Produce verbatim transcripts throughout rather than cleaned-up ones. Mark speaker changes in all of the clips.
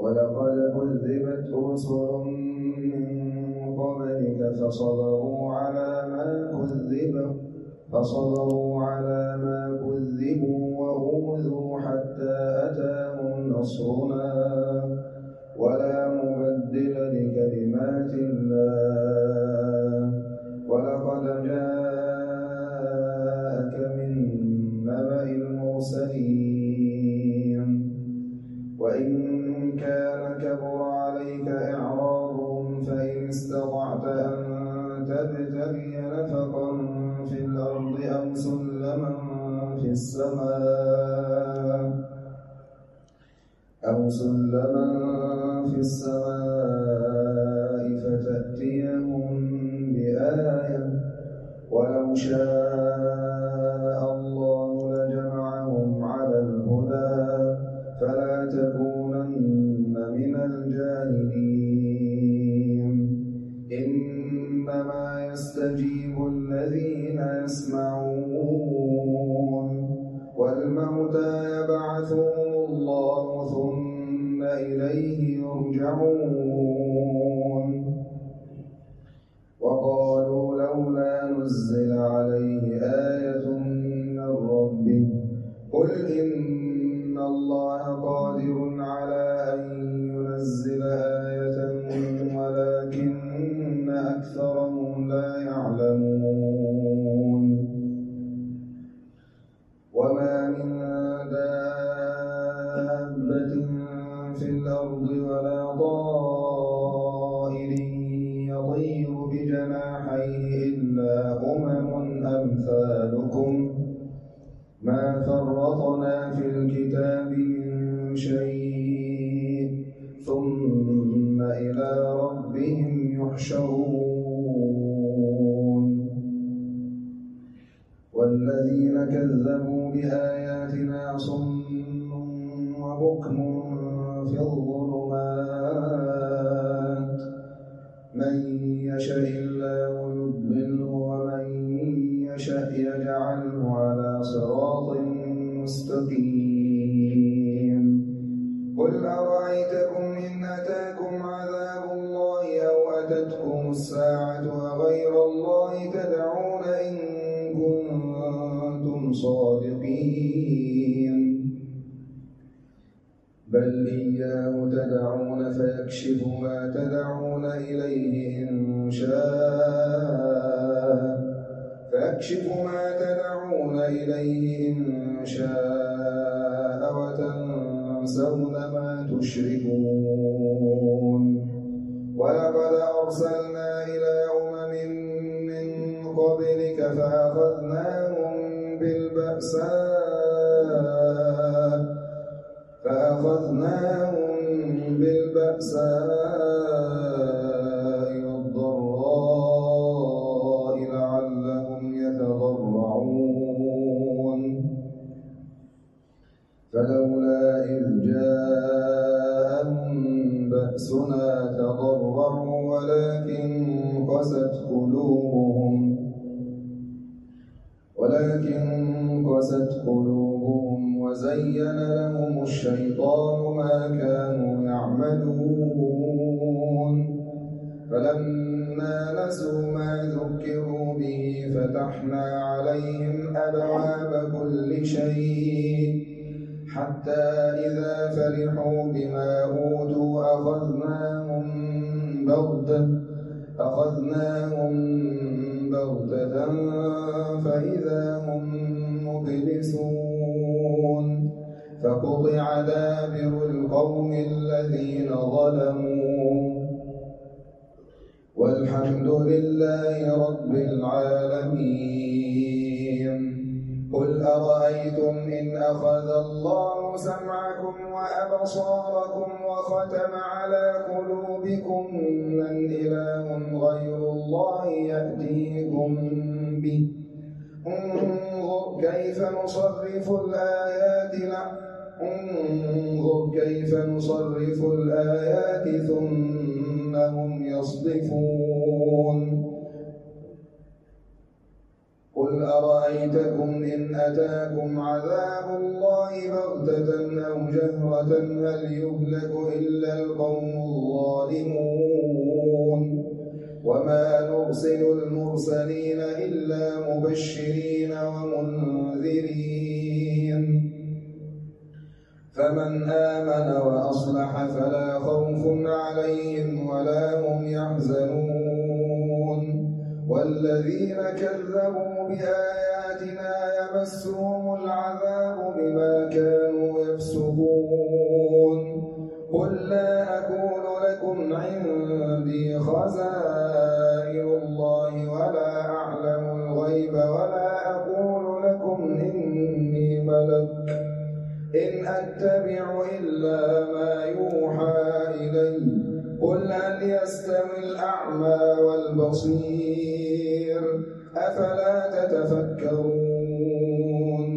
Speaker 1: ولقد كذبت رسل من قبلك فصبروا على ما كذبوا فصبروا على ما كذبوا وأوذوا حتى أتاهم نصرنا ولا مبدل لكلمات الله ولقد جاءك من نبأ المرسلين وإن كان كبر عليك إعراضهم فإن استطعت أن تبتغي نفقا في الأرض أو سلما في السماء أو سلما في السماء فتأتيهم بآية ولو شاء الله لجمعهم على الهدى فلا تكونن من الجاهلين إنما يستجيب الذين يسمعون والموتى يبعثهم الله ثم إليه يرجعون وقالوا لولا نزل عليه آية من ربه قل إن الله قادر على أن ينزل آية ولكن أكثرهم لا يعلمون وما من دابة في الأرض ولا طائر يطير بجناحيه إلا أمم أمثالكم ما فرطنا في الكتاب من شيء ثم إلى ربهم يحشرون والذين كذبوا بآياتنا صم وبكم في الظلمات من يشاء الله يضلله ومن يشاء يجعله على صراط مستقيم قل أرأيتكم إن أتاكم عذاب الله أو أتتكم الساعة أغير الله تدعون إن كنتم صادقين بل إياه تدعون فيكشف ما تدعون إليه إن شاء فيكشف ما تدعون إليه إن شاء وتنسون ما تشركون ولقد أرسلنا إلى أمم من قبلك فأخذناهم بالبأساء فأخذناهم بالبأساء والضراء لعلهم يتضرعون فلولا إذ جاءهم بأسنا تضرعوا ولكن قست قلوبهم ولكن قست قلوبهم وزين لهم الشيطان ما كانوا يعملون فلما نسوا ما ذكروا به فتحنا عليهم أبواب كل شيء حتى إذا فرحوا بما أوتوا أخذناهم بغتة أخذناهم بغتة فإذا هم مبلسون فقطع دابر القوم الذين ظلموا والحمد لله رب العالمين قل أرأيتم إن أخذ الله سمعكم وأبصاركم وختم على قلوبكم من إله غير الله يأتيكم به انظر كيف نصرف الآيات انظر كيف نصرف الآيات ثم هم يصدفون قل أرأيتكم إن أتاكم عذاب الله بغتة أو جهرة هل يهلك إلا القوم الظالمون وما نرسل المرسلين إلا مبشرين ومنذرين فمن آمن وأصلح فلا خوف عليهم ولا هم يحزنون والذين كذبوا بآياتنا يمسهم العذاب بما كانوا يفسقون قل لا أقول لكم عندي خزائن الله ولا أعلم الغيب ولا أقول لكم إني ملك إن أتبع إلا ما يوحى إلي قل هل يستوي الأعمى والبصير أفلا تتفكرون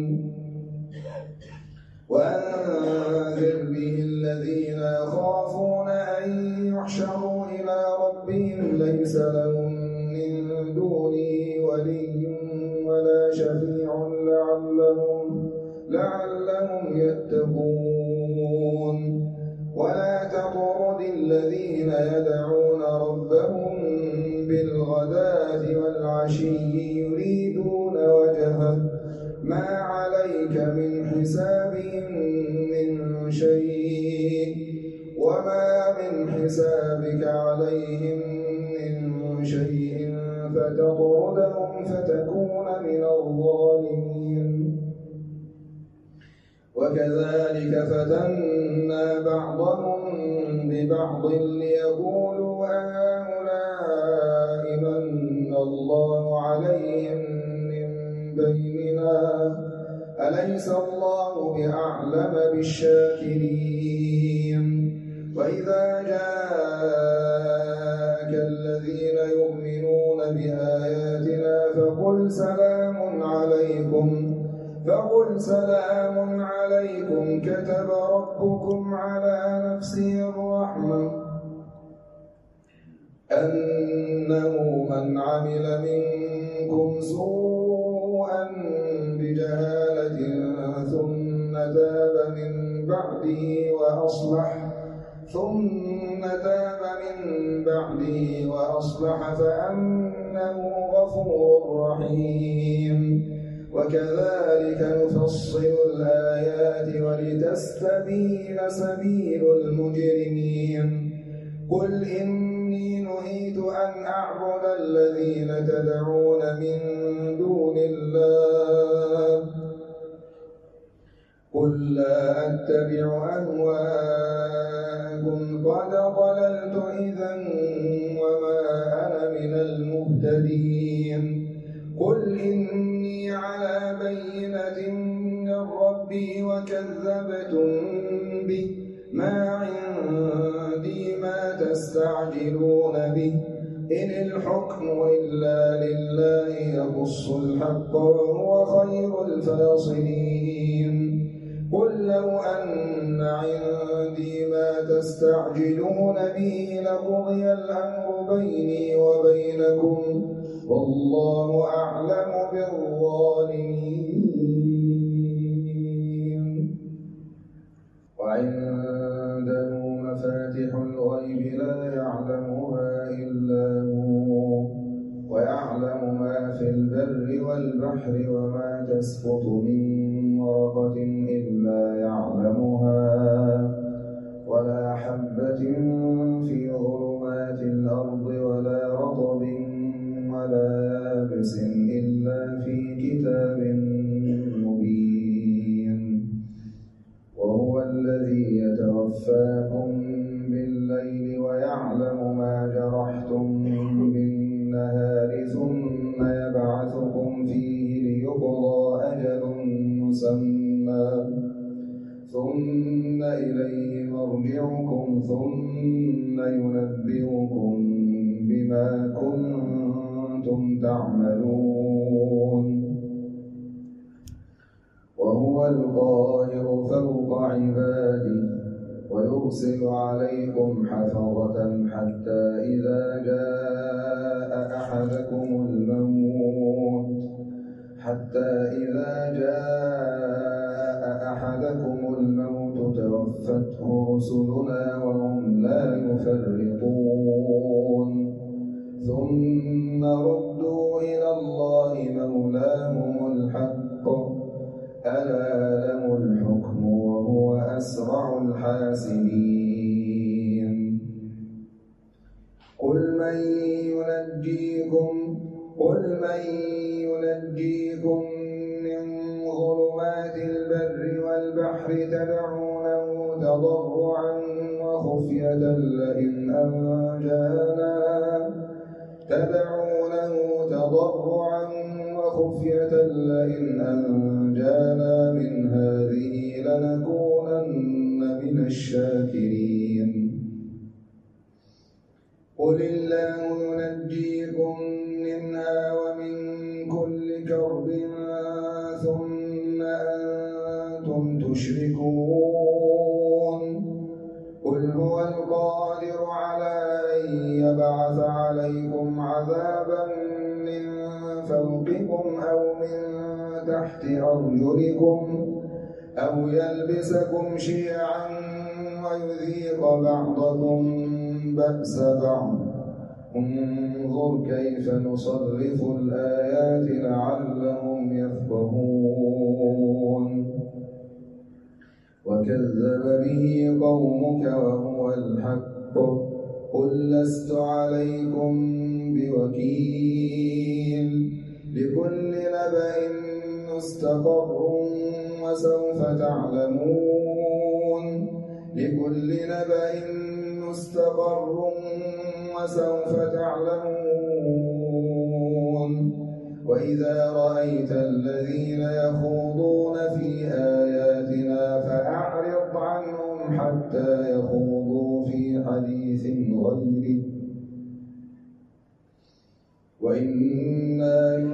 Speaker 1: وأنذر به الذين يخافون أن يحشروا إلى ربهم ليس لهم من دونه ولي ولا شفيع لعلهم لعلهم يتقون ولا تطرد الذين يدعون ربهم بالغداة والعشي يريدون وجهه ما عليك من حسابهم من شيء وما من حسابك عليهم من شيء فتطردهم فتكون من الظالمين وكذلك فتنا بعضهم ببعض ليقولوا هؤلاء من الله عليهم من بيننا أليس الله بأعلم بالشاكرين وإذا جاءك الذين يؤمنون بآياتنا فقل سلام عليكم فقل سلام عليكم كتب ربكم على نفسه الرحمة أنه من عمل منكم سوءا بجهالة ثم تاب من بعده وأصلح ثم تاب من بعده وأصلح فأنه غفور رحيم وكذلك نفصل الآيات ولتستبين سبيل المجرمين قل إني نهيت أن أعبد الذين تدعون من دون الله قل لا أتبع أهواءكم قد ضللت إذا وما أنا من المهتدين قل إني على بينة من ربي وكذبتم به ما عندي ما تستعجلون به إن الحكم إلا لله يقص الحق وهو خير الفاصلين قل لو أن عندي ما تستعجلون به لقضي الأمر بيني وبينكم والله أعلم بالظالمين وعنده مفاتح الغيب لا يعلمها إلا هو ويعلم ما في البر والبحر وما تسقط من ورقة إلا يعلمها ولا حبة في ظلمات الأرض ولا رطب ولا يابس إلا في كتاب مبين وهو الذي يتوفاكم بالليل ويعلم ما جرحتم بالنهار ثم يبعثكم فيه ليقضى أجل مسمى ثم إليه مرجعكم ثم ينبئكم بما كنتم تعملون وهو القاهر فوق عباده ويرسل عليكم حفظة حتى إذا جاء أحدكم الموت حتى إذا جاء أحدكم الموت توفته رسلنا وهم لا يفرطون ثم ردوا إلى الله مولاهم الحق ألا له الحكم وهو أسرع الحاسبين قل من ينجيكم قل من ينجيكم من ظلمات البر والبحر تدعونه تضرعا وخفية لئن أنجانا تدعونه تضرعا وخفية لئن أنجانا من هذه لنكونن من الشاكرين قل الله ينجيكم منها ومن كل كرب ثم أنتم تشركون قل هو القادر على أن يبعث عليكم عذابا من فوقكم أو من تحت أرجلكم أو يلبسكم شيعا ويذيق بعضكم بأس بعض انظر كيف نصرف الآيات لعلهم يفقهون وكذب به قومك وهو الحق قل لست عليكم بوكيل لكل نبأ مستقر وسوف تعلمون لكل نبأ مستقر وسوف تعلمون وإذا رأيت الذين يخوضون في آياتنا فأعرض عنهم حتى يخوضوا في حديث غيره وإما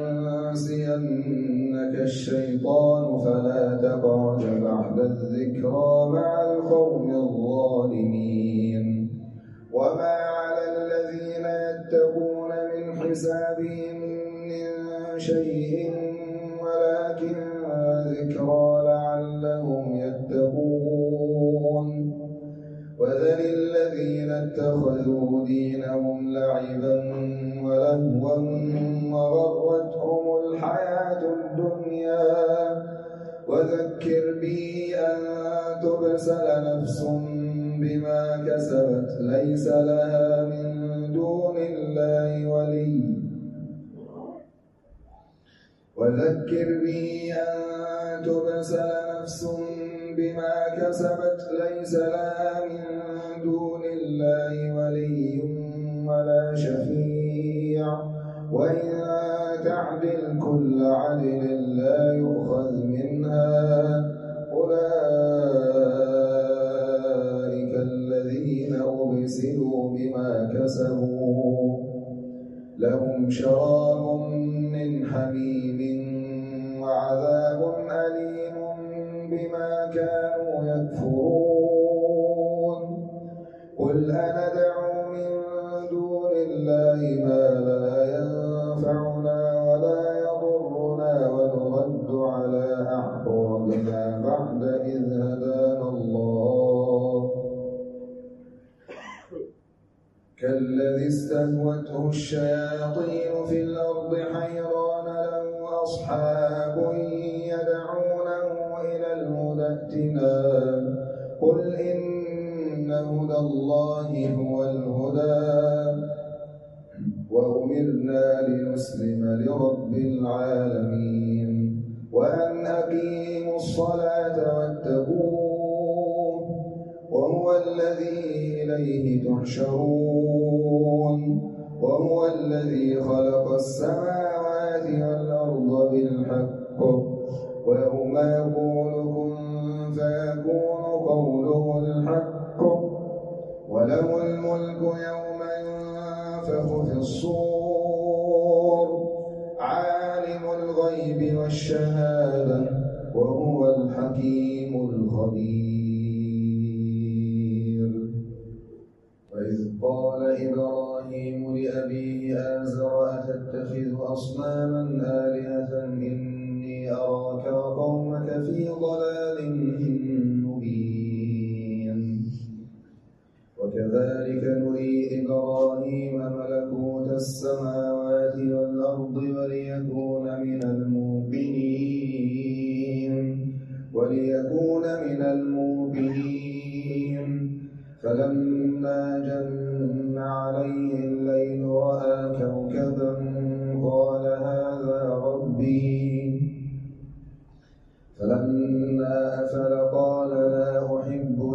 Speaker 1: ينسينك الشيطان فلا تقعد بعد الذكرى مع القوم الظالمين وما على الذين يتقون من حسابهم من شيء ولكن ذكرى لعلهم يتقون وذل الذين اتخذوا دينهم لعبا ولهوا وغرتهم الحياة الدنيا وذكر به أن تبسل نفس بما كسبت ليس لها من دون الله ولي وذكر به أن تبسل نفس بما كسبت ليس لها من دون الله ولي ولا شفيع وإن تعدل كل عدل لا يؤخذ منها أولئك الذين أبسلوا بما كسبوا لهم شراب من حميم وعذاب أليم بما كانوا يكفرون قل أندعو من دون الله ما لا ينفعنا ولا يضرنا ونرد على أعقابنا بعد إذ هدانا الله كالذي استهوته الشياطين في الأرض حيران له أصحاب يدعونه إلى الهدى ائتنا قل إن هدى الله هو الهدى وأمرنا لنسلم لرب العالمين وأن أقيموا الصلاة واتقوه وهو الذي إليه تحشرون وهو الذي خلق السماوات والأرض بالحق ويوم يقول كن فيكون قوله الحق وله الملك يوم ينفخ في الصور عالم الغيب والشهادة وهو الحكيم الخبير وإذ قال إبراهيم لأبيه آزر أتتخذ أصناما آلهة إني كذلك نري إبراهيم ملكوت السماوات والأرض وليكون من الموقنين وليكون من الموقنين فلما جن عليه الليل رأى كوكبا قال هذا ربي فلما أفل قال لا أحب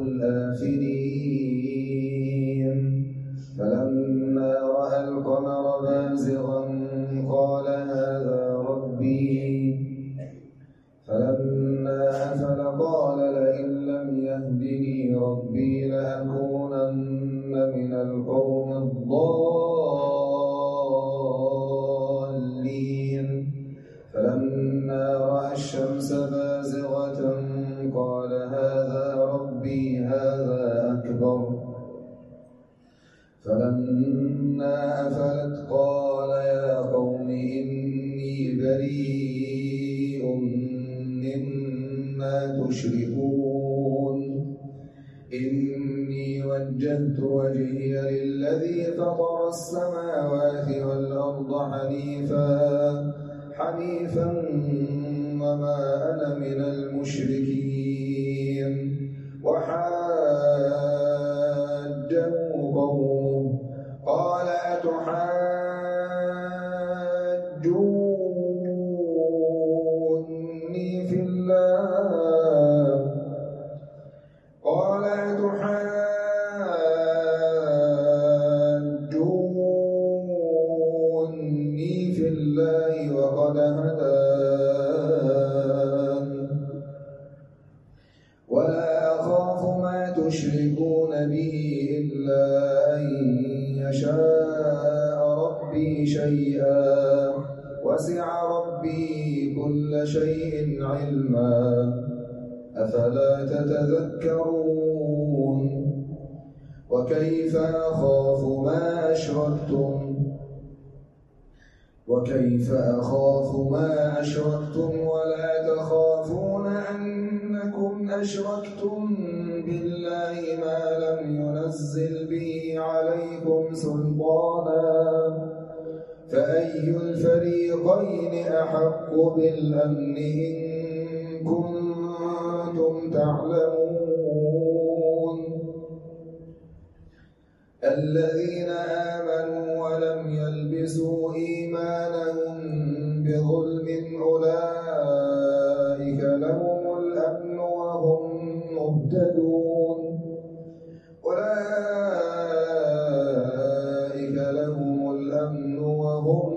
Speaker 1: الآفلين فلما رأى القمر بازغا قال هذا ربي فلما أفل قال لئن لم يهدني ربي لأكونن من القوم الضالين فلما رأى الشمس بازغة قال هذا ربي هذا أكبر فلما أفلت قال يا قوم إني بريء مما تشركون إني وجهت وجهي للذي فطر السماوات والأرض حنيفا حنيفا وما أنا من المشركين وحاجه قومه قال أتحاجوني في الله قال أتحاجوني في الله وقد هدان ولا أخاف ما تشركون به إلا أن يشاء ربي شيئا وسع ربي كل شيء علما أفلا تتذكرون وكيف أخاف ما أشركتم وكيف أخاف ما أشركتم ولا تخافون أنكم أشركتم بالله ما لم ينزل به عليكم سلطانا فأي الفريقين أحق بالأمن إن كنتم تعلمون الذين آمنوا ولم يلبسوا إيمانهم بظلم أولئك لهم الأمن وهم مهتدون أولئك لهم الأمن وهم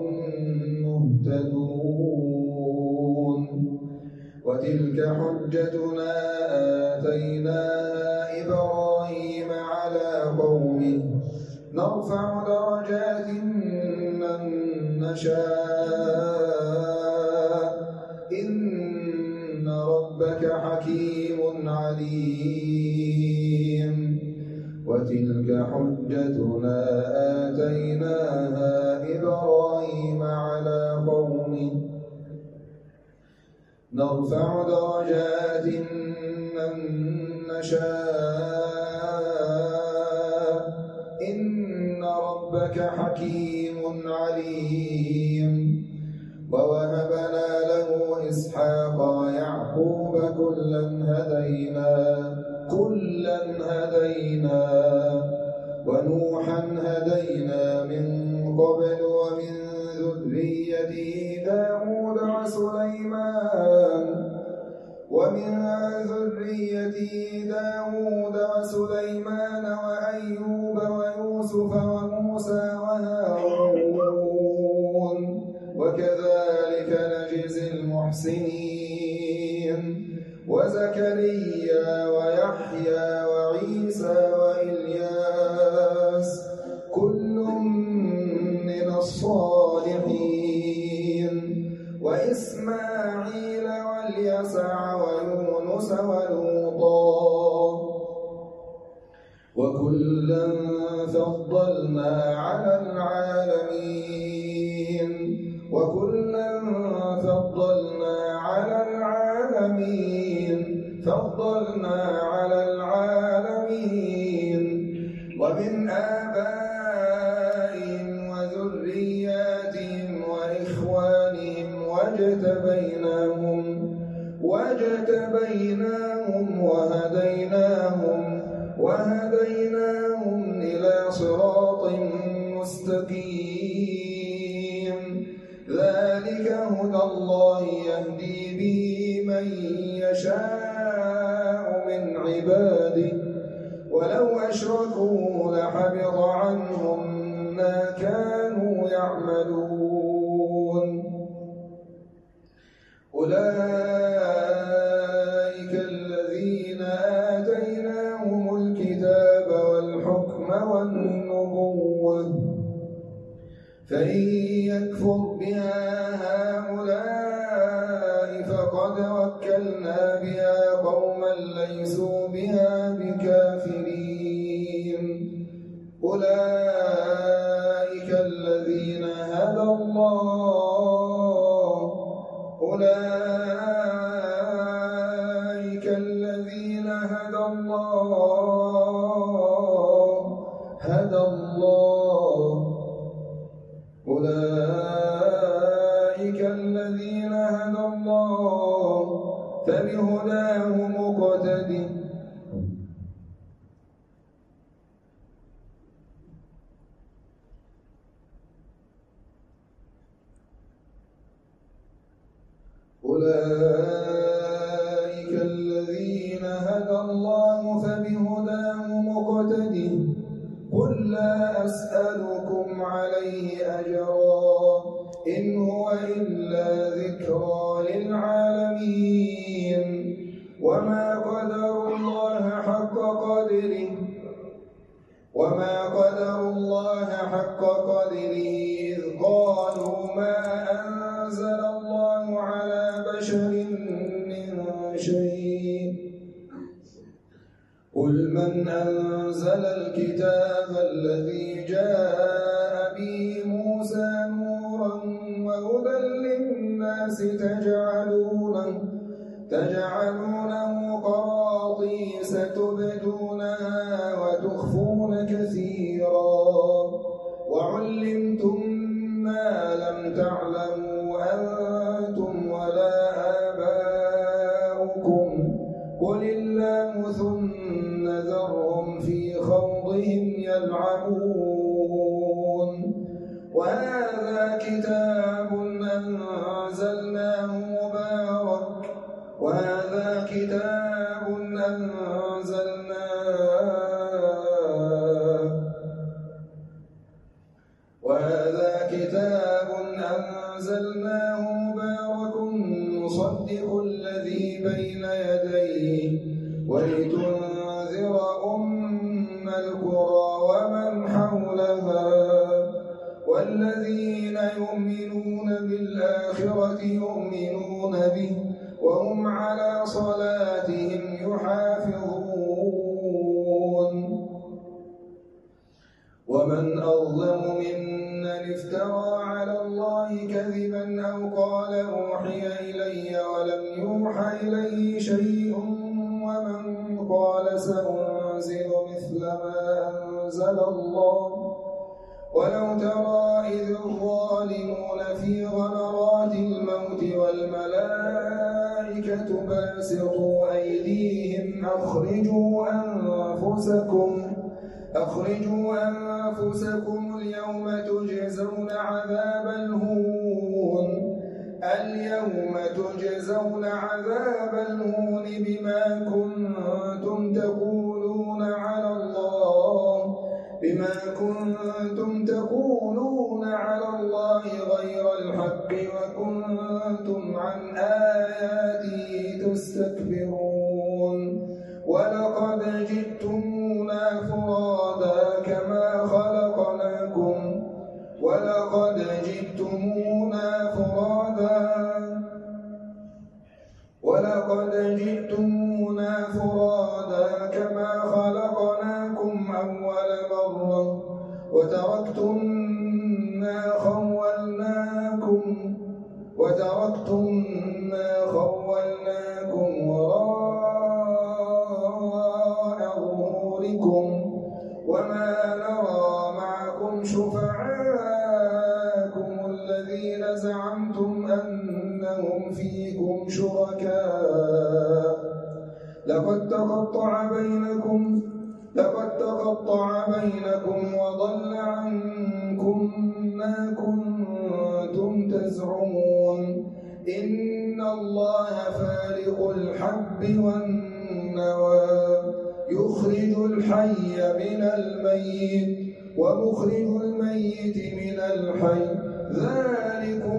Speaker 1: مهتدون وتلك حجتنا آتيناها إبراهيم على قومه نرفع درجات من نشاء إن ربك حكيم عليم وتلك حجتنا آتيناها إبراهيم على قومه نرفع درجات من نشاء إن ربك حكيم عليم ووهبنا له إسحاق ويعقوب كلا هدينا كلا هدينا ونوحا هدينا من قبل ومن ذريته داود وسليمان ومن ذريته داود وسليمان وأيوب ويوسف وموسى وهارون وكذلك نجزي المحسنين وزكريا ويحيى وعيسى وإلياس كل من الصالحين وإسماعيل واليسع ويونس ولوطا وكلا فضلنا على العالمين وكلا فضلنا على العالمين فضلنا على العالمين ومن ومن آبائهم وذرياتهم وإخوانهم واجتبيناهم واجتبيناهم وهديناهم وهديناهم إلى صراط مستقيم ذلك هدى الله يهدي به من يشاء من عباده ولو أشركوا لحبط عنهم ما كانوا يعملون أولئك الذين آتيناهم الكتاب والحكم والنبوة فإن يكفر بها هؤلاء فقد وكلنا بها قوما ليسوا بها بكافرين أولئك الذين هدى الله أولئك الذين هدى الله هدى الله أولئك الذين هدى الله فبهداه مقتدٍ أولئك الذين هدى الله فبهداه مقتدٍ قل لا أسألكم عليه أجرا إن هو إلا ذكرى للعالمين وما قدر الله حق قدره وما قدر الله حق قدره إذ قالوا ما أنزل الله على بشر من شيء قل من أنزل الكتاب الذي جاء به موسى نورا وهدى للناس تجعلونه تجعلونه قراطيس تبدونها وتخفون كثيرا وعلمتم ما لم تعلموا أنتم ولا آباؤكم قل الله ثم ذرهم في خوضهم يلعبون وهذا كتاب أنزلناه مبارك وهذا كتاب أنزلناه وهذا كتاب أنزلناه مبارك مصدق الذي بين يديه ولتنذر أم القرى ومن حولها والذين يؤمنون بالآخرة يؤمنون به وهم على صلاتهم يحافظون ومن أظلم ممن افترى على الله كذبا أو قال أوحي إلي ولم يوحى إليه شيء ومن قال سأنزل مثل ما أنزل الله ولو ترى إذ الظالمون في غمرات الموت والملائكة باسطوا أيديهم أخرجوا أنفسكم أخرجوا أنفسكم اليوم تجزون عذاب الهون اليوم تجزون عذاب الهون بما كنتم تقولون على الله بما كنتم تقولون على الله غير الحق وكنتم عن آياته تستكبرون ولقد جئتمونا فرادا كما خلقناكم ولقد جئتمونا فرادا ولقد جئتمونا فرادا كما خلقناكم أول مرة وتركتم ما خولناكم وتركتم ما خولناكم وراء ظهوركم وما شفعاءكم الذين زعمتم أنهم فيكم شركاء لقد تقطع بينكم لقد تقطع بينكم وضل عنكم ما كنتم تزعمون إن الله فالق الحب والنوى يخرج الحي من الميت ومخرج الميت من الحي ذلكم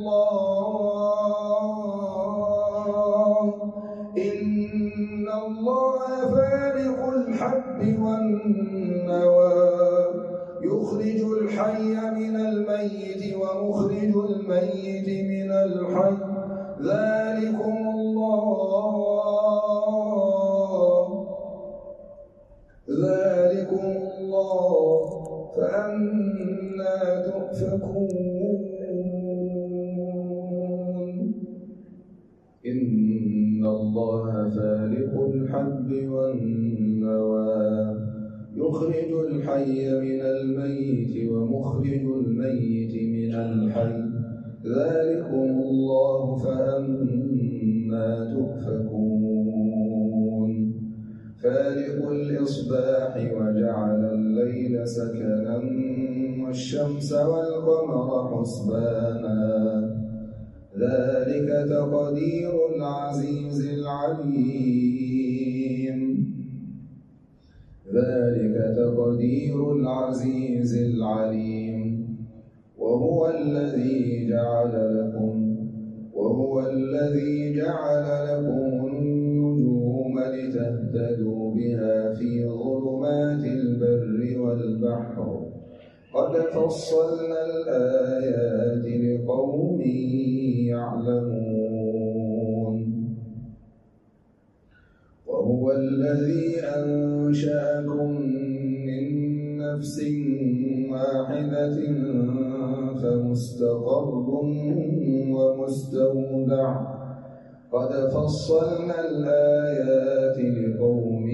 Speaker 1: الله إن الله فالق الحب والنوى يخرج الحي من الميت ومخرج الميت من الحي ذلكم الله ذلكم الله فأنى تؤفكون إن الله فالق الحب والنوى يخرج الحي من الميت ومخرج الميت من الحي ذلكم الله فأنى تؤفكون فالق الإصباح وجعل الليل سكنا والشمس والقمر حسبانا ذلك تقدير العزيز العليم ذلك تقدير العزيز العليم وهو الذي جعل لكم وهو الذي جعل لكم النجوم لتهتدوا بها في ظلمات البر والبحر قد فصلنا الآيات لقوم يعلمون وهو الذي أنشأكم من نفس واحدة فمستقر ومستودع قد فصلنا الآيات لقوم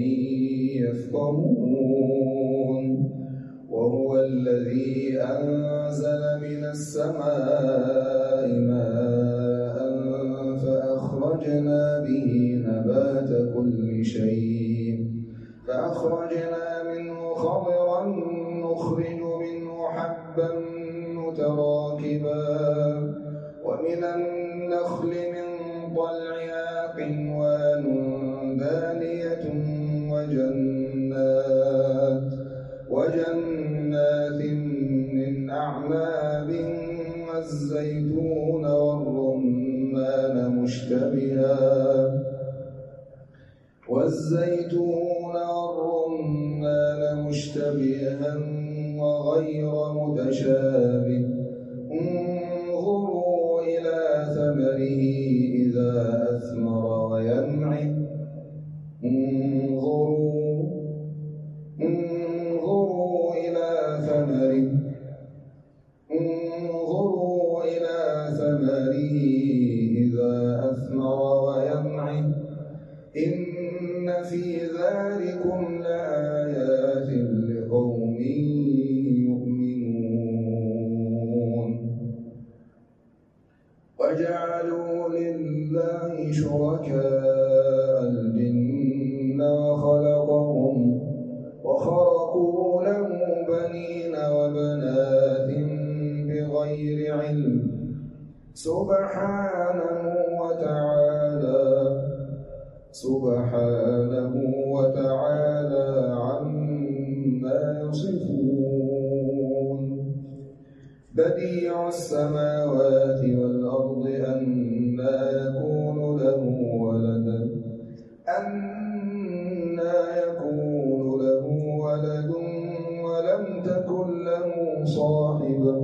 Speaker 1: يفقهون وهو الذي أنزل من السماء ماء فأخرجنا به نبات كل شيء فأخرجنا منه خضرا نخرج منه حبا متراكبا ومن النخل من طلعها قنوان دانية وجنات وجنات من أعناب والزيتون والرمان مشتبها والزيتون والرمان مشتبها وغير متشابه انظروا إلى ثمره إذا أثمر وينعم انظروا انظروا إلى ثمره انظروا إلى ثمره إذا أثمر وينعم إن في ذلكم لآيات لقوم يؤمنون وجعلوا لله شركاء الجن وخلقهم وخرقوا له بنين وبنات بغير علم سبحانه وتعالى سبحانه وتعالى عما يصفون بديع السماوات والأرض أنى يكون له ولد أنى يكون له ولد ولم تكن له صاحبة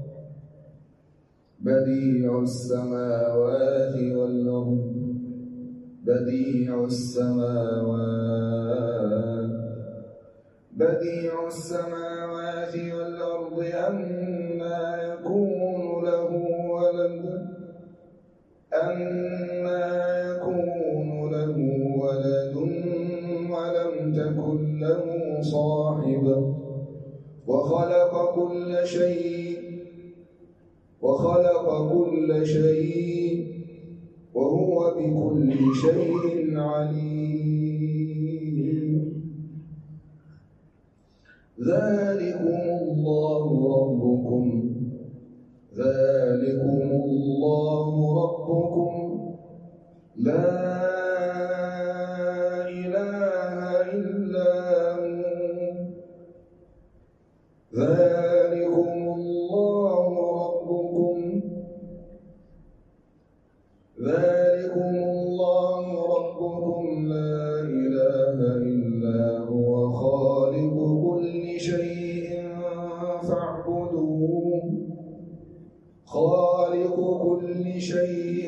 Speaker 1: بديع السماوات والأرض بديع السماوات بديع السماوات والأرض أنى يكون له ولد أنى يكون له ولد ولم تكن له صاحبة وخلق كل شيء وخلق كل شيء وهو بكل شيء عليم. ذلكم الله ربكم ذلكم الله ربكم لا إله إلا هو ذلكم الله ربكم ذلكم الله ربكم لا إله إلا هو خالق كل شيء فاعبدوه خالق كل شيء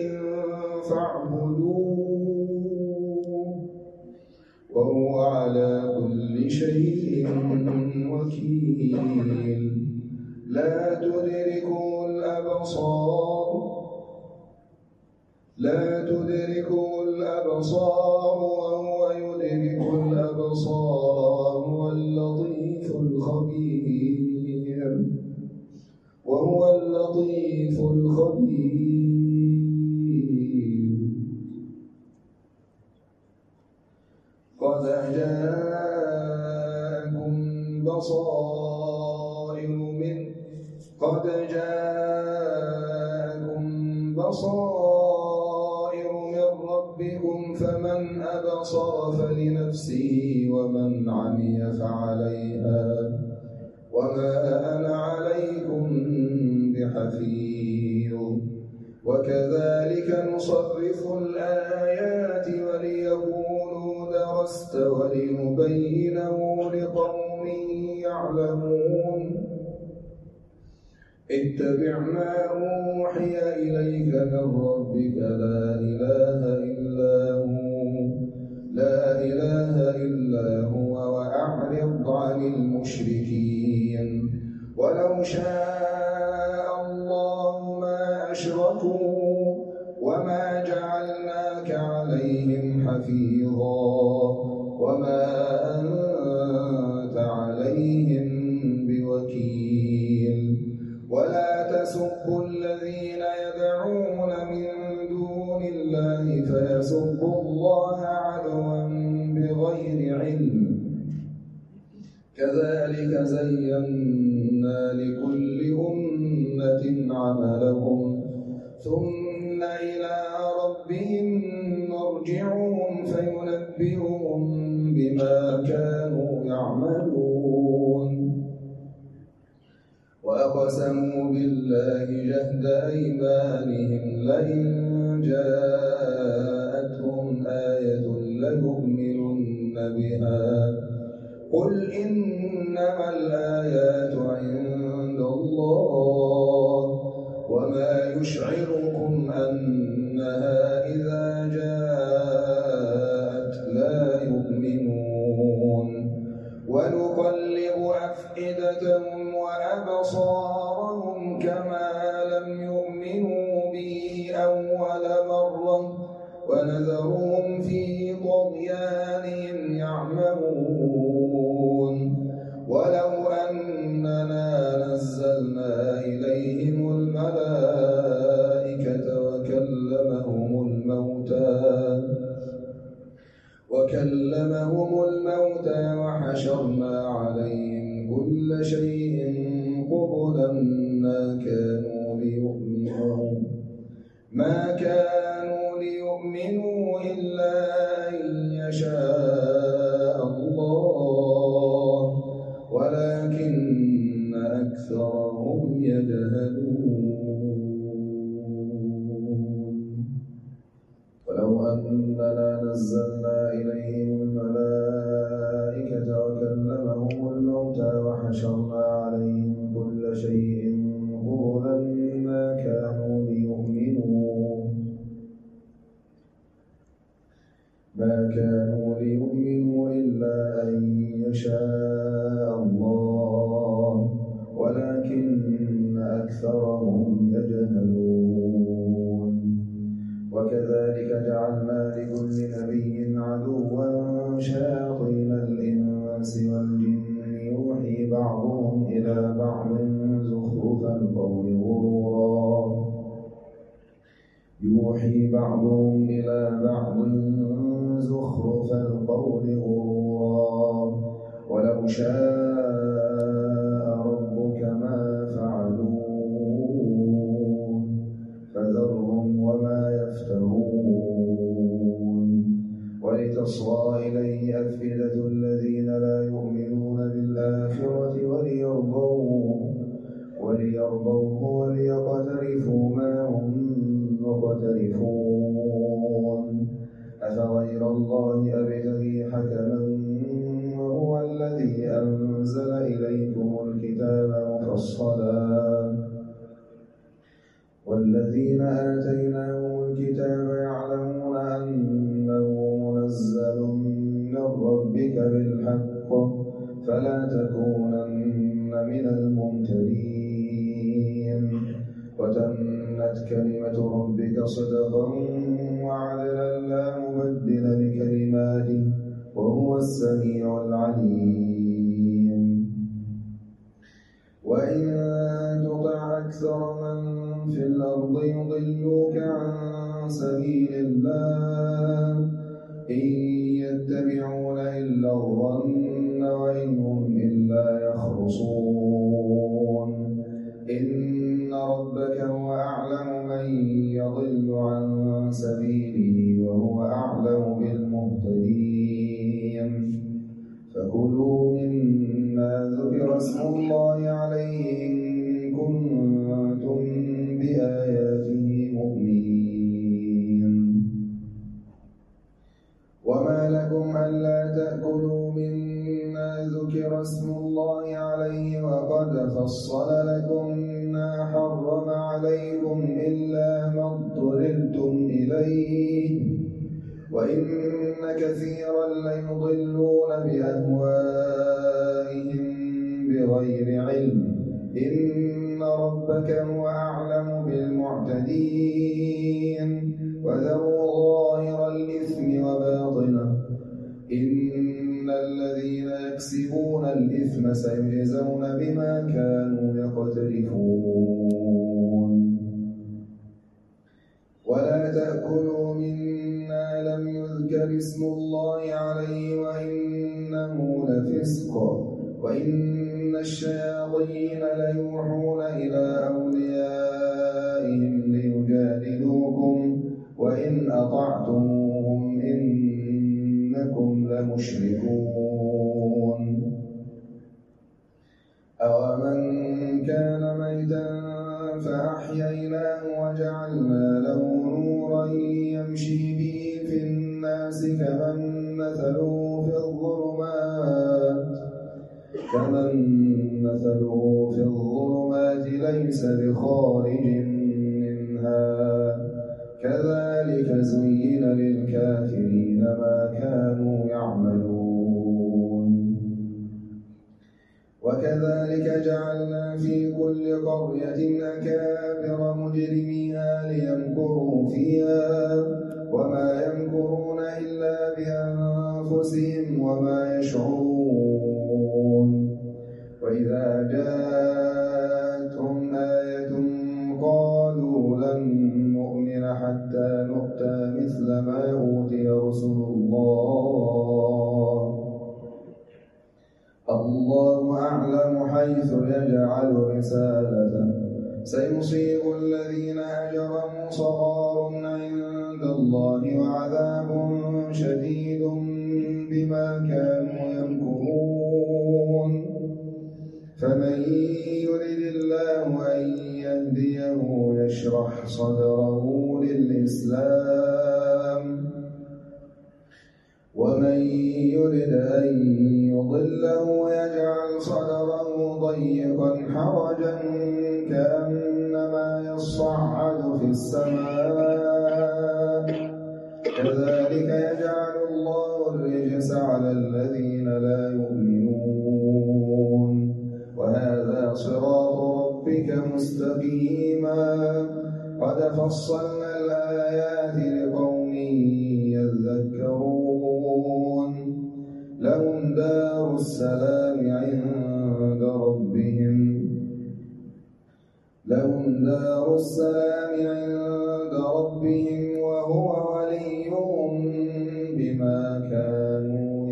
Speaker 1: فاعبدوه وهو على كل شيء وكيل. لا تدركه الأبصار لا تدركه الأبصار وهو يدرك الأبصار وهو اللطيف الخبير وهو اللطيف الخبير. قد جاءكم بصائر من قد جاءكم بصائر من ربكم فمن أبصر فلنفسه ومن عمي فعليها وما أنا عليكم بحفيظ. وكذلك نصرف الآيات وليقولوا درست ولنبينه لقوم يعلمون. اتبع ما أوحي إليك من ربك لا إله إلا هو لا إله إلا هو وأعرض عن المشركين. ولو شاء الله ما أشركوا وما جعلناك عليهم حفيظا وما أنت عليهم بوكيل. ولا تسبوا الذين يدعون من دون الله فيسبوا الله عدوا بغير علم. كذلك زينا لكل أمة عملهم ثم إلى ربهم مرجعهم فينبئهم بما كانوا يعملون. وأقسموا بالله جهد أيمانهم لئن جاءتهم آية ليؤمنن بها قل إنما الآيات عند الله وما يشعركم أنها إذا جاءت لا يؤمنون. ونقلب أفئدتهم وأبصارهم كما لم يؤمنوا به أول مرة ونذرهم في طغيانهم يعمهون. ولو أننا نزلنا إليهم الملائكة وكلمهم الموتى وكلمهم الموتى وحشرنا عليهم كل شيء قبلا ما كانوا ليؤمنوا ما كانوا ليؤمنوا إلا أن يشاء الله ولكن أكثرهم يجهلون. ولو أننا نزلنا إليهم الملائكة وكلمهم الموتى وحشرنا عليهم كل شيء قبلا ما كانوا ليؤمنوا ما كانوا ليؤمنوا إلا أن يشاء الله ولكن أكثرهم يجهلون. وكذلك جعلنا لكل نبي عدوا شياطين الإنس والجن يوحي بعضهم بعضهم إلى بعض زخرف القول غرورا يوحي بعضهم إلى بعض زخرف القول غرورا ولو شاء ربك ما فعلوه فذرهم وما يفترون ولتصغى إليه أفئدة الذين لا يؤمنون بالآخرة وليرضوه وليرضوه وليقترفوا ما هم مقترفون أفغير الله أبتغي حكما وهو الذي أنزل إليكم الكتاب مفصلا والذين آتيناهم الكتاب يعلمون أنه منزل من ربك بالحق فلا تكونن من الممترين وتمت كلمة ربك صدقا وعدلا لا مبدل لكلماته وهو السميع العليم وإن تطع أكثر من في الأرض يضلوك عن سبيل الله إن يتبعون إلا الظن وإن هم إلا يخرصون إن ربك هو أعلم من يضل عن سبيله وهو أعلم بالمهتدين فكلوا مما ذكر اسم الله عليه إن كنتم بآياته مؤمنين وما لكم ألا تأكلوا مما ذكر اسم الله عليه وقد فصل لكم ما حرم عليكم إلا ما اضطررتم إليه وإن كثيرا ليضلون بأهوائهم بغير علم إن ربك هو أعلم بالمعتدين وذروا ظاهر الإثم وباطنه إن الذين يكسبون الإثم سيجزون بما كانوا يقترفون ولا تأكلوا مما لم يذكر اسم الله عليه وإنه لفسق وإن الشياطين ليوحون إلى أوليائهم ليجادلوكم وإن أطعتموهم إنكم لمشركون أومن كان ميتا فأحييناه وجعلنا له نورا يمشي به في الناس كمن مثله في الظلمات كمن مثله في الظلمات ليس بخارج منها كذلك زين للكافرين ما كانوا يعملون وكذلك جعلنا في كل قرية أكابر مجرميها ليمكروا فيها وما يمكرون إلا بأنفسهم وما يشعرون وإذا جاءتهم آية قالوا لن نؤمن حتى نؤتى مثل ما أوتي رسل الله الله أعلم حيث يجعل رسالته سيصيب الذين أجرموا صغار عند الله وعذاب شديد بما كانوا يمكرون فمن يرد الله أن يهديه يشرح صدره للإسلام ومن يرد أن يضله يجعل صدره ضيقا حرجا كأنما يصعد في السماء كذلك يجعل الله الرجس على الذين لا يؤمنون وهذا صراط ربك مستقيما قد فصلنا الآيات لقوم يذكرون لهم دار السلام عند ربهم لهم دار السلام عند ربهم وهو وليهم بما كانوا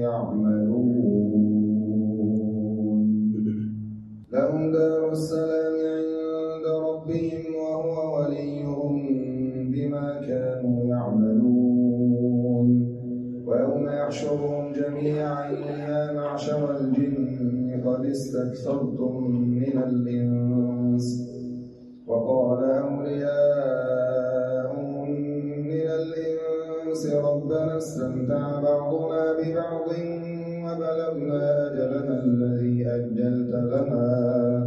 Speaker 1: يعملون لهم دار السلام عند ربهم وهو وليهم بما كانوا يعملون ويوم يحشرهم جميعا يا معشر الجن قد استكثرتم من الإنس وقال أولياؤهم من الإنس ربنا استمتع بعضنا ببعض وبلغنا أجلنا الذي أجلت لنا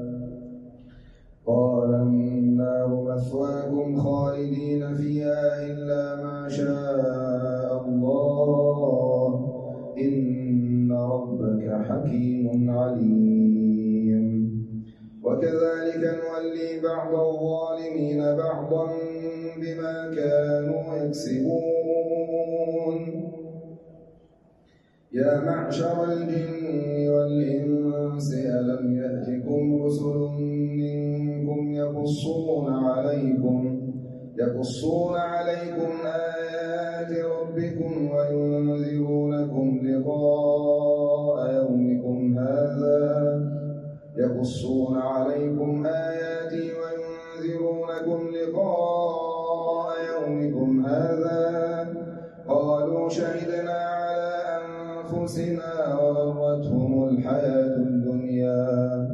Speaker 1: قال النار مثواكم خالدين فيها إلا ما شاء الله إن ربك حكيم عليم وكذلك نولي بعض الظالمين بعضا بما كانوا يكسبون يا معشر الجن والإنس ألم يأتكم رسل منكم يقصون عليكم يقصون عليكم آيات ربكم وينذرونكم لقاء يومكم هذا يقصون عليكم آياتي وينذرونكم لقاء يومكم هذا قالوا شهدنا على أنفسنا وغرتهم الحياة الدنيا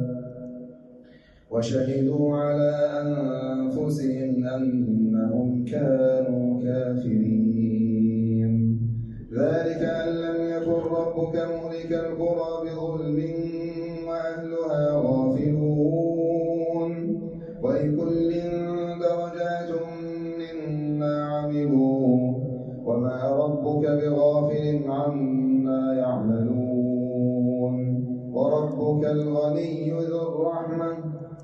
Speaker 1: وشهدوا على أنفسهم أنهم كانوا كافرين ذلك أن لم يكن ربك مهلك القرى بظلم وأهلها غافلون ولكل درجات مما عملوا وما ربك بغافل عما يعملون وربك الغني ذو الرحمة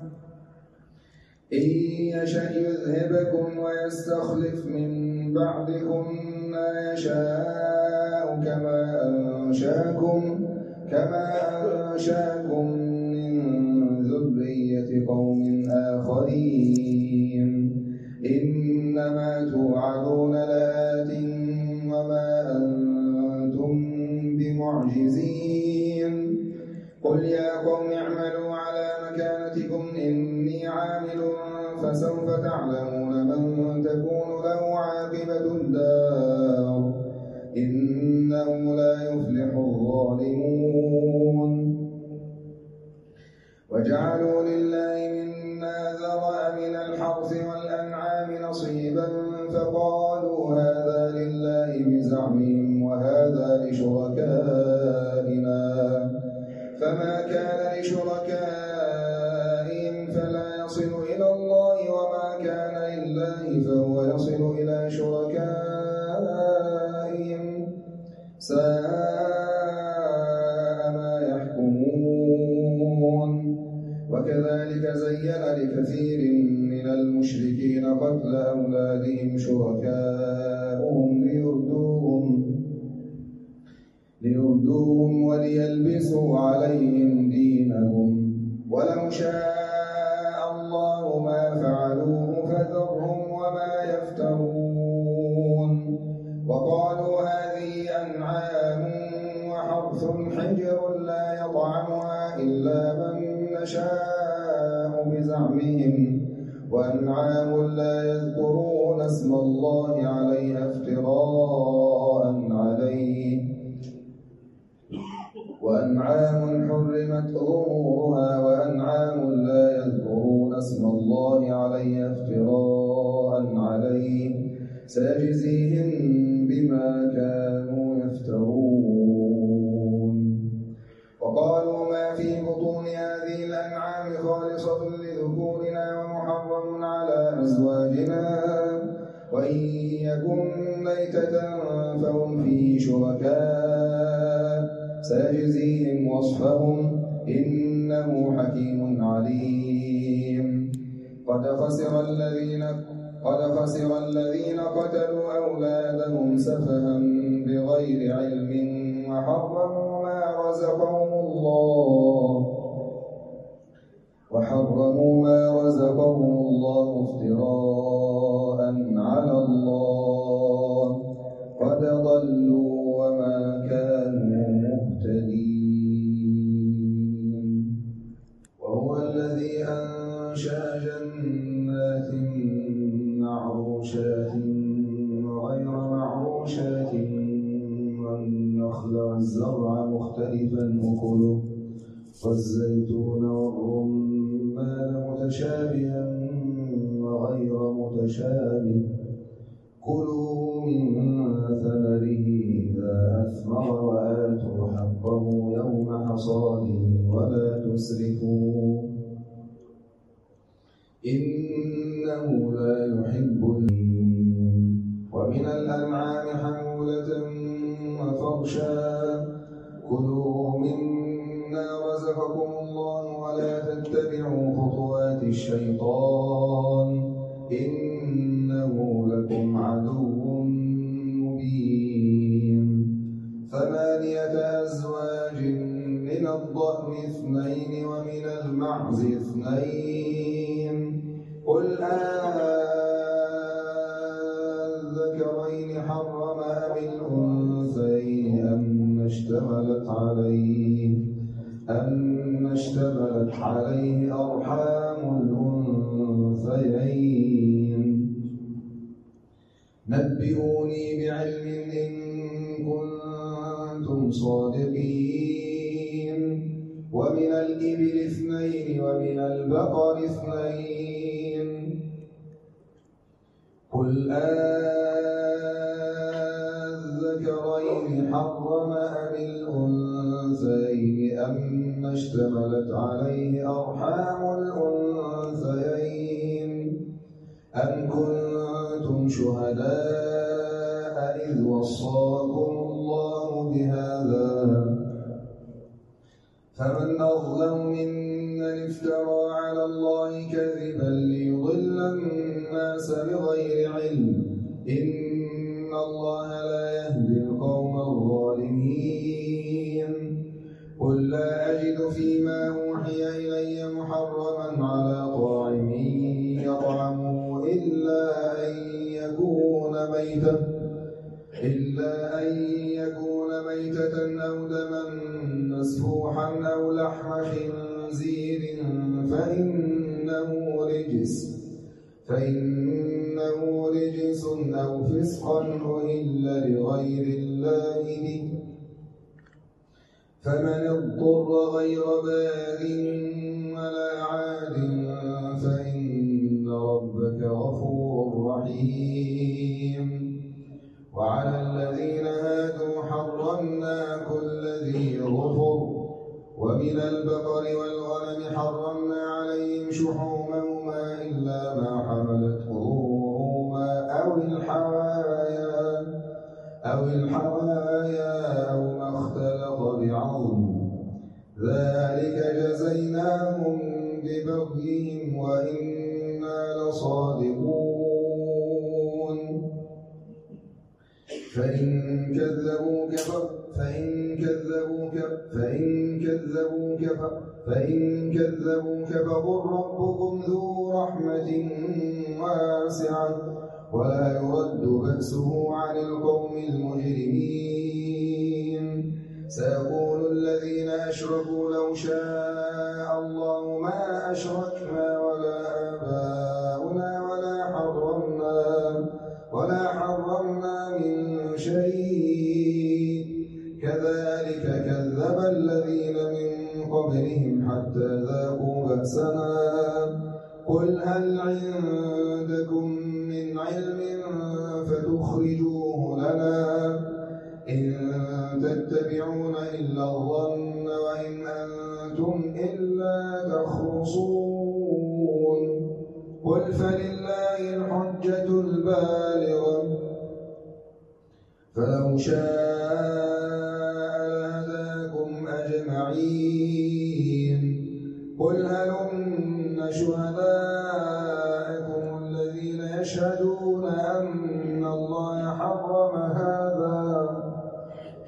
Speaker 1: إن يشأ يذهبكم ويستخلف من بعدكم ما يشاء كما أنشاكم كما أنشاكم من ذرية قوم آخرين إنما توعدون لآت وما أنتم بمعجزين قل يا قوم اعملوا على مكانتكم إني عامل فسوف تعلمون من تكون له عاقبة الدار إنه لا يفلح الظالمون وجعلوا لله مما ذرأ من الحرث والأنعام نصيبا فقالوا هذا لله بزعمهم وهذا لشركائنا فما كان لشركائهم فلا يصل إلى الله وما كان لله فهو يصل إلى شركائهم ساء ما يحكمون وكذلك زين لكثير من المشركين قتل أولادهم شركاؤهم ليردوهم ليردوهم وليلبسوا عليهم دينهم ولو شاء الله ما فعلوه فذرهم وما يفترون وقالوا هذه أنعام وحرث حجر لا يطعمها إلا من نشاء بزعمهم وأنعام لا يذكرون اسم الله عليها افتراء عليه وأنعام حرمت ظهورها وأنعام لا يذكرون اسم الله عليها افتراء عليه سيجزيهم بما كانوا يفترون وقالوا ما في بطون هذه الأنعام خالصة لذكورنا ومحرم على أزواجنا وإن يكن ميتة فهم فيه شركاء سيجزيهم وصفهم إنه حكيم عليم قد خسر الذين قد خسر الذين قتلوا أولادهم سفها بغير علم وحرموا ما رزقهم الله وحرموا ما رزقهم الله افتراء على الله قد ضلوا وما كانوا مهتدين. وهو الذي أنشأ جنات معروشات وغير معروشات والنخل والزرع مختلفا أكله والزيتون والرمان متشابها وغير متشابه كلوا من ثمره إذا أثمر وآتوا حقه يوم حصاده ولا تسرفوا إنه لا يحب المسرفين. ومن الأنعام حمولة وفرشا كلوا مما رزقكم الله ولا تتبعوا خطوات الشيطان إنه لكم عدو مبين. ثمانية أزواج من الضأن اثنين ومن المعز اثنين قل أذكرين حرم أم الأنثيين أم اشتملت عليه أم اشتملت عليه أرحام الأنثيين نبئوني بعلم إن كنتم صادقين. ومن الإبل اثنين ومن البقر اثنين قل أذكرين حرم أم الأنثيين أم اشتملت عليه أرحام الأنثيين أم كنتم شهداء إذ وصاكم الله بهذا فمن أظلم ممن افترى على الله كذبا ليضل الناس بغير علم إن الله لا يهدي القوم الظالمين. قل لا أجد فيما أوحي إلي محرما على طاعم يطعمه إلا أن يكون ميتة إلا أن يكون ميتة أو دما مسفوحا أو لحم خنزير فإنه رجس فإنه رجس أو فسقا أهل لغير الله به فمن اضطر غير باغ ولا عاد فإن ربك غفور رحيم. وعلى الذين هادوا حرمنا كل ذي ظفر ومن البقر والغنم حرمنا عليهم شحومهما إلا ما حملت ظهورهما أو الحوايا أو الحوايا أو ما اختلط بعظم ذلك جزيناهم ببغيهم وإنا لصادقون. فإن كذبوك فإن كذبوك فإن كذبوك فإن كذبوك فقل ربكم ذو رحمة واسعة ولا يرد بأسه عن القوم المجرمين. سيقول الذين أشركوا لو شاء الله ما أشركنا ولا آباؤنا ولا حرمنا ولا حرمنا من شيء كذلك كذب الذين من قبلهم حتى ذاقوا بأسنا. قل هل عندكم من علم فتخرجوه لنا إن تتبعون إلا الظن وإن أنتم إلا تخرصون. قل فلله الحجة البالغة فلو شاء لهداكم أجمعين. قل هلم شهداءكم الذين يشهدون أن الله حرم هذا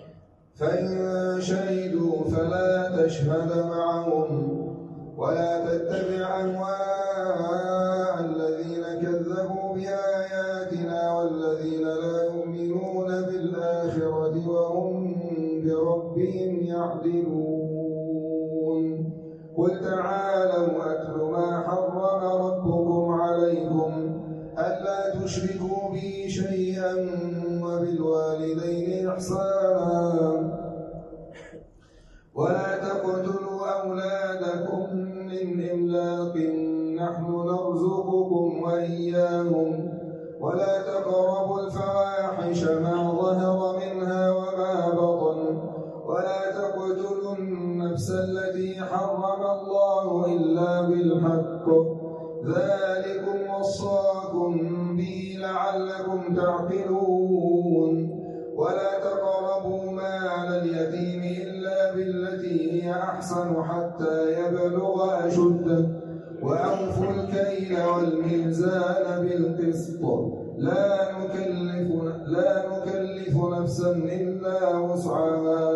Speaker 1: فإن شهدوا فلا تشهد معهم ولا تتبع أهواء الذين كذبوا بآياتنا والذين لا يؤمنون بالآخرة وهم بربهم يعدلون قل تعالوا أتل ما حرم ربكم عليكم ألا تشركوا به شيئا وبالوالدين إحسانا ولا تقتلوا أولادكم من إملاق نحن نرزقكم وإياهم ولا تقربوا الفواحش ما ظهر منها وما بطن ولا تقتلوا النفس التي حرم الله إلا بالحق ذلكم وصاكم به لعلكم تعقلون ولا تقربوا مال اليتيم إلا بالتي هي أحسن حتى يبلغ أشده وأوفوا الكيل والميزان بالقسط لا نكلف, لا نكلف نفسا إلا وسعها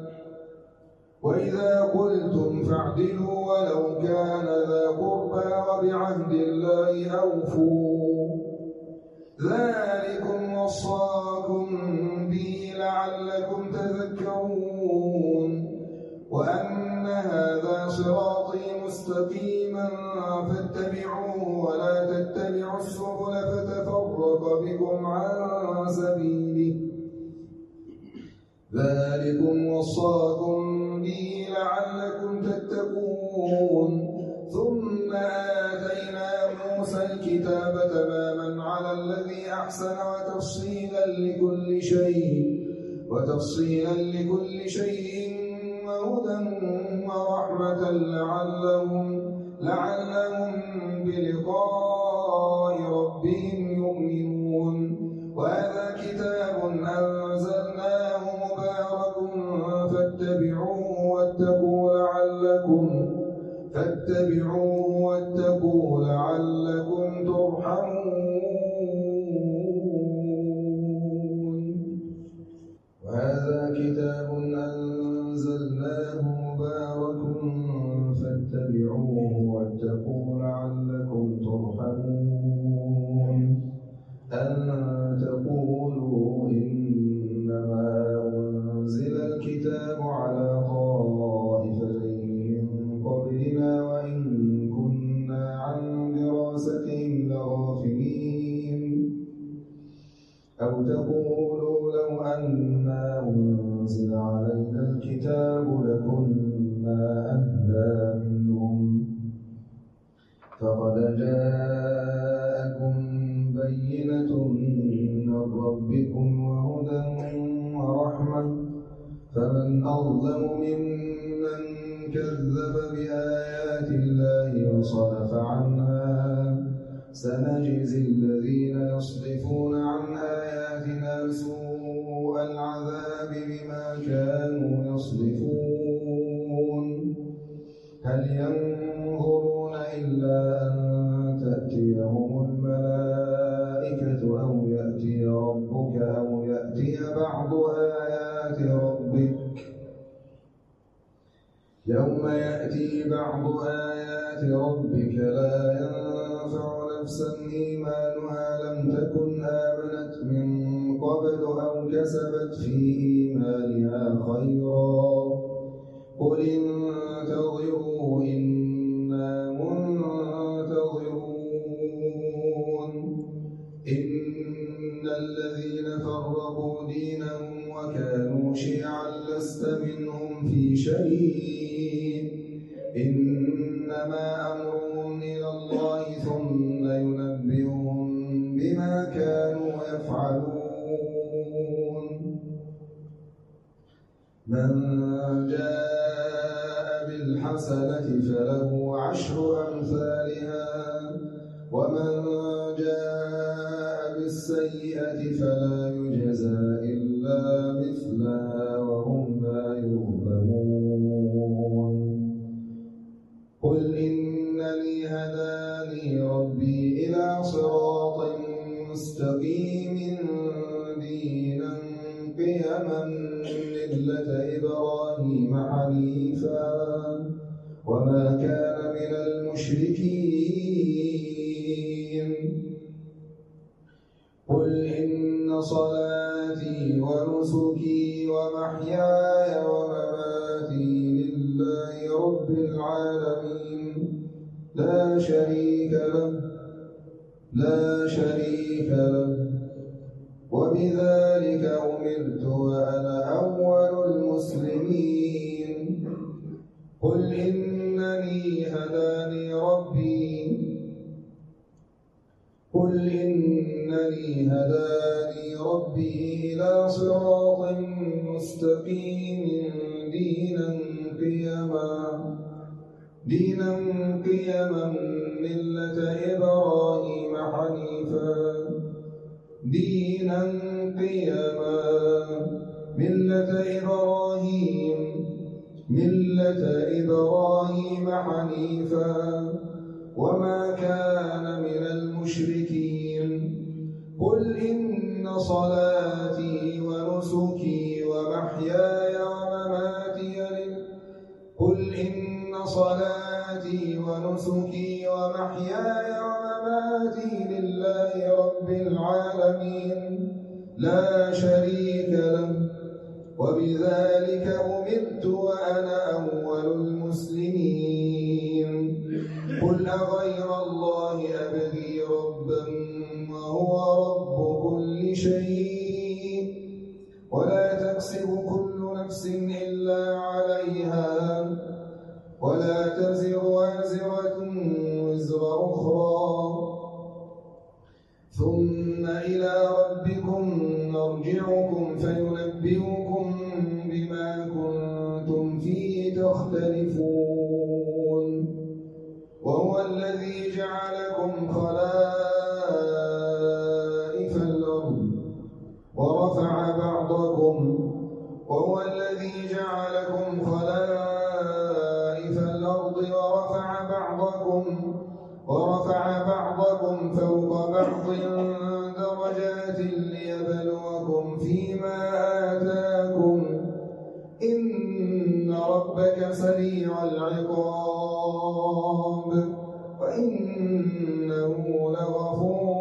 Speaker 1: وإذا قلتم فاعدلوا ولو كان ذا قربى وبعهد الله أوفوا ذلكم وصاكم به لعلكم تذكرون وأن هذا صراطي مستقيما فاتبعوه ولا تتبعوا السبل فتفرق بكم عن سبيله ذلكم وصاكم به لعلكم تتقون ثم آتينا موسى الكتاب تماما على الذي أحسن وتفصيلا لكل شيء وتفصيلا لكل شيء وهدى ورحمة لعلهم لعلهم بلقاء ربهم يؤمنون وهذا كتاب أنزلناه مبارك فاتبعوه واتقوا لعلكم فاتبعوه واتقوا لعلكم ترحمون وهذا كتاب أنزلناه مبارك فاتبعوه واتقوا لعلكم ترحمون أن تقولوا إنما أنزل الكتاب على طائفتين من قبلنا وإن كنا عن دراستهم لغافلين أو تقولوا لو أنا أنزل علينا الكتاب لكنا أهدى منهم فقد جاءكم بينة من ربكم وهدى ورحمة فمن أظلم ممن كذب بآيات الله وصرف عنها سنجزي الذين يصدفون عن آياتنا سوء العذاب بما كانوا يصدفون هل ينظرون إلا أن تأتيهم الملائكة أو يأتي ربك أو يأتي بعض آيات ربك يوم يأتي بعض آيات ربك لا ينفع نفسا إيمانها لم تكن آمنت من قبل أو كسبت في إيمانها خيرا قل انتظروا إنا منتظرون إن الذين فرقوا دينهم وكانوا شيعا لست منهم في شيء إنما أمرهم إلى الله ثم ينبئهم بما كانوا يفعلون من جاء بالحسنة فله عشر أمثالها ومن جاء بالسيئة فلا يجزى إلا مثلها وهم لا يظلمون قل إنني هداني ربي إلى صراط مستقيم دينا قيما ملة إبراهيم حنيفا وما كان من المشركين المشركين قل إن صلاتي ونسكي ومحياي ومماتي لله رب العالمين لا شريك له لا شريك له وبذلك أمرت وأنا أول المسلمين قل إنني هداني ربي قل إنني هداني ربي إلى صراط مستقيم دينا قيما دينا قيما ملة إبراهيم حنيفا دينا قيما ملة إبراهيم ملة إبراهيم حنيفا وما كان من المشركين قل إن صلاتي ونسكي ومحياي ومماتي لله قل إن صلاتي ونسكي ومحياي ومماتي لله رب العالمين لا شريك له وبذلك أمرت وأنا أول المسلمين قل أغير الله أبغي ربا وهو رب كل شيء ولا تكسب كل نفس إلا عليها ولا تزر وازرة وزر أخرى ثم إلى ربكم نرجعكم فينبئكم بما كنتم فيه تختلفون وهو الذي جعلكم خلائف الأرض ورفع بعضكم وهو الذي جعلكم خلائف الأرض ورفع بعضكم ورفع بعضكم فوق بعض درجات ليبلوكم فيما آتاكم إن ربك سريع العقاب وإنه لغفور